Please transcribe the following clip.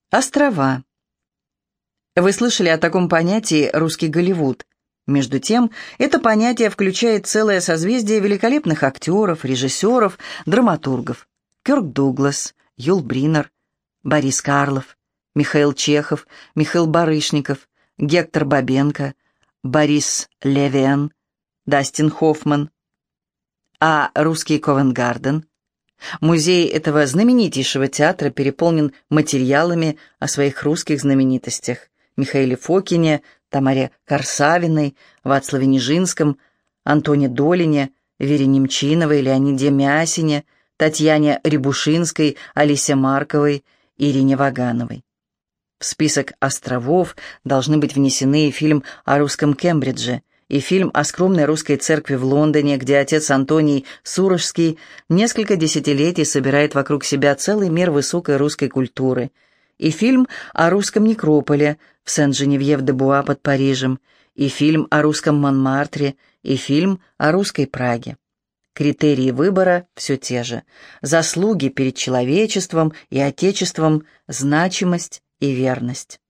Острова. Вы слышали о таком понятии «русский Голливуд». Между тем, это понятие включает целое созвездие великолепных актеров, режиссеров, драматургов. Кёрк Дуглас, Юл Бринер, Борис Карлов, Михаил Чехов, Михаил Барышников, Гектор Бабенко, Борис Левиан, Дастин Хоффман. А русский Ковенгарден? Музей этого знаменитейшего театра переполнен материалами о своих русских знаменитостях: Михаиле Фокине, Тамаре Корсавиной, Вацлаве Нижинском, Антоне Долине, Вере Немчиновой, Леониде Мясине, Татьяне Рябушинской, Алисе Марковой, Ирине Вагановой. В список островов должны быть внесены и фильм о русском Кембридже, и фильм о скромной русской церкви в Лондоне, где отец Антоний Сурожский несколько десятилетий собирает вокруг себя целый мир высокой русской культуры, и фильм о русском некрополе в Сен-Женевьев-де-Буа под Парижем, и фильм о русском Монмартре, и фильм о русской Праге. Критерии выбора все те же: заслуги перед человечеством и отечеством, значимость и верность.